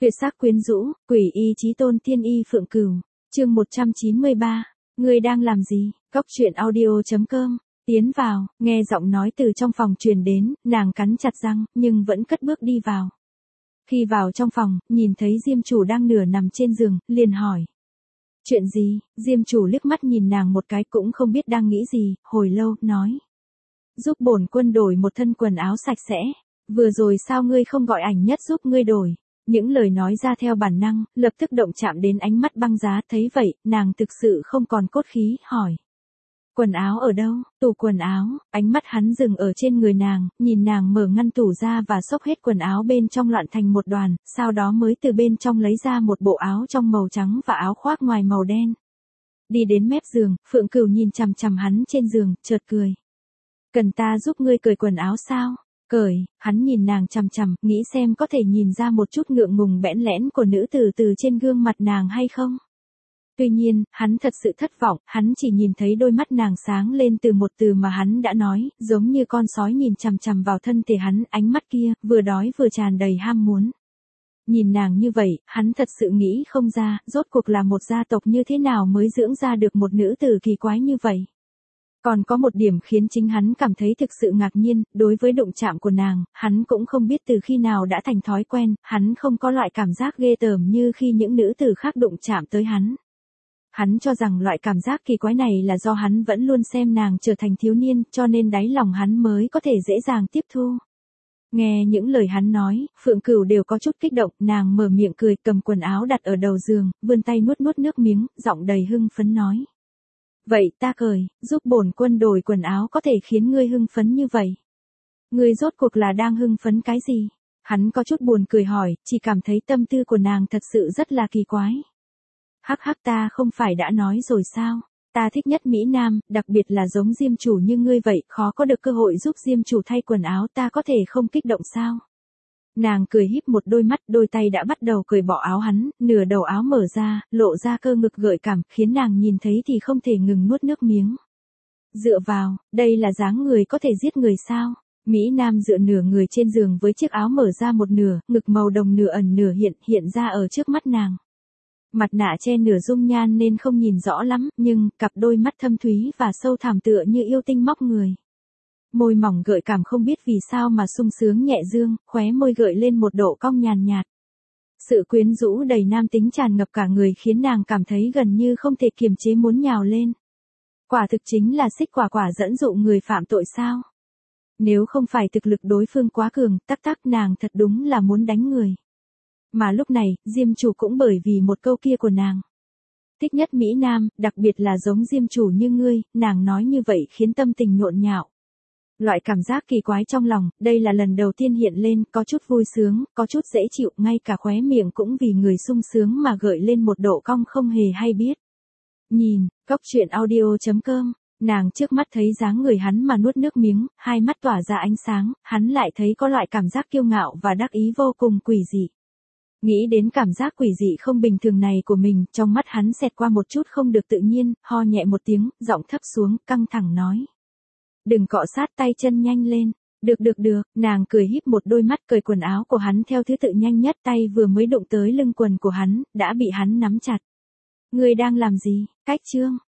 Tuyệt sắc quyến rũ, quỷ y chí tôn tiên y phượng cửu. Chương 193. Ngươi đang làm gì? Cốc truyện audio.com. Tiến vào, nghe giọng nói từ trong phòng truyền đến, nàng cắn chặt răng, nhưng vẫn cất bước đi vào. Khi vào trong phòng, nhìn thấy Diêm chủ đang nửa nằm trên giường, liền hỏi. Chuyện gì? Diêm chủ liếc mắt nhìn nàng một cái cũng không biết đang nghĩ gì, hồi lâu, nói. Giúp bổn quân đổi một thân quần áo sạch sẽ. Vừa rồi sao ngươi không gọi ảnh nhất giúp ngươi đổi? Những lời nói ra theo bản năng, lập tức động chạm đến ánh mắt băng giá, thấy vậy, nàng thực sự không còn cốt khí, hỏi. Quần áo ở đâu? Tủ quần áo. Ánh mắt hắn dừng ở trên người nàng, nhìn nàng mở ngăn tủ ra và xốc hết quần áo bên trong loạn thành một đoàn, sau đó mới từ bên trong lấy ra một bộ áo trong màu trắng và áo khoác ngoài màu đen. Đi đến mép giường, Phượng Cửu nhìn chằm chằm hắn trên giường, chợt cười. Cần ta giúp ngươi cởi quần áo sao? Cởi. Hắn nhìn nàng chằm chằm, nghĩ xem có thể nhìn ra một chút ngượng ngùng bẽn lẽn của nữ tử từ trên gương mặt nàng hay không. Tuy nhiên, hắn thật sự thất vọng, hắn chỉ nhìn thấy đôi mắt nàng sáng lên từ một từ mà hắn đã nói, giống như con sói nhìn chằm chằm vào thân thể hắn, ánh mắt kia, vừa đói vừa tràn đầy ham muốn. Nhìn nàng như vậy, hắn thật sự nghĩ không ra, rốt cuộc là một gia tộc như thế nào mới dưỡng ra được một nữ tử kỳ quái như vậy. Còn có một điểm khiến chính hắn cảm thấy thực sự ngạc nhiên, đối với đụng chạm của nàng, hắn cũng không biết từ khi nào đã thành thói quen, hắn không có loại cảm giác ghê tởm như khi những nữ tử khác đụng chạm tới hắn. Hắn cho rằng loại cảm giác kỳ quái này là do hắn vẫn luôn xem nàng trở thành thiếu niên, cho nên đáy lòng hắn mới có thể dễ dàng tiếp thu. Nghe những lời hắn nói, Phượng Cửu đều có chút kích động, nàng mở miệng cười, cầm quần áo đặt ở đầu giường, vươn tay nuốt nuốt nước miếng, giọng đầy hưng phấn nói. Vậy ta cởi, giúp bổn quân đổi quần áo có thể khiến ngươi hưng phấn như vậy. Ngươi rốt cuộc là đang hưng phấn cái gì? Hắn có chút buồn cười hỏi, chỉ cảm thấy tâm tư của nàng thật sự rất là kỳ quái. Hắc hắc, ta không phải đã nói rồi sao? Ta thích nhất Mỹ Nam, đặc biệt là giống Diêm chủ như ngươi vậy, khó có được cơ hội giúp Diêm chủ thay quần áo, ta có thể không kích động sao? Nàng cười híp một đôi mắt, đôi tay đã bắt đầu cởi bỏ áo hắn, nửa đầu áo mở ra, lộ ra cơ ngực gợi cảm, khiến nàng nhìn thấy thì không thể ngừng nuốt nước miếng. Dựa vào, đây là dáng người có thể giết người sao? Mỹ Nam dựa nửa người trên giường với chiếc áo mở ra một nửa, ngực màu đồng nửa ẩn nửa hiện ra ở trước mắt nàng. Mặt nạ che nửa dung nhan nên không nhìn rõ lắm, nhưng cặp đôi mắt thâm thúy và sâu thẳm tựa như yêu tinh móc người. Môi mỏng gợi cảm không biết vì sao mà sung sướng nhẹ dương, khóe môi gợi lên một độ cong nhàn nhạt. Sự quyến rũ đầy nam tính tràn ngập cả người khiến nàng cảm thấy gần như không thể kiềm chế muốn nhào lên. Quả thực chính là xích quả quả dẫn dụ người phạm tội sao? Nếu không phải thực lực đối phương quá cường, tắc nàng thật đúng là muốn đánh người. Mà lúc này, Diêm chủ cũng bởi vì một câu kia của nàng. Thích nhất Mỹ Nam, đặc biệt là giống Diêm chủ như ngươi, nàng nói như vậy khiến tâm tình nhộn nhạo. Loại cảm giác kỳ quái trong lòng, đây là lần đầu tiên hiện lên, có chút vui sướng, có chút dễ chịu, ngay cả khóe miệng cũng vì người sung sướng mà gợi lên một độ cong không hề hay biết. Nhìn, Cốc truyện audio.com, nàng trước mắt thấy dáng người hắn mà nuốt nước miếng, hai mắt tỏa ra ánh sáng, hắn lại thấy có loại cảm giác kiêu ngạo và đắc ý vô cùng quỷ dị. Nghĩ đến cảm giác quỷ dị không bình thường này của mình, trong mắt hắn xẹt qua một chút không được tự nhiên, ho nhẹ một tiếng, giọng thấp xuống, căng thẳng nói. Đừng cọ sát tay chân nhanh lên. Được, nàng cười híp một đôi mắt cởi quần áo của hắn theo thứ tự nhanh nhất, tay vừa mới đụng tới lưng quần của hắn, đã bị hắn nắm chặt. Ngươi đang làm gì? Cách chương.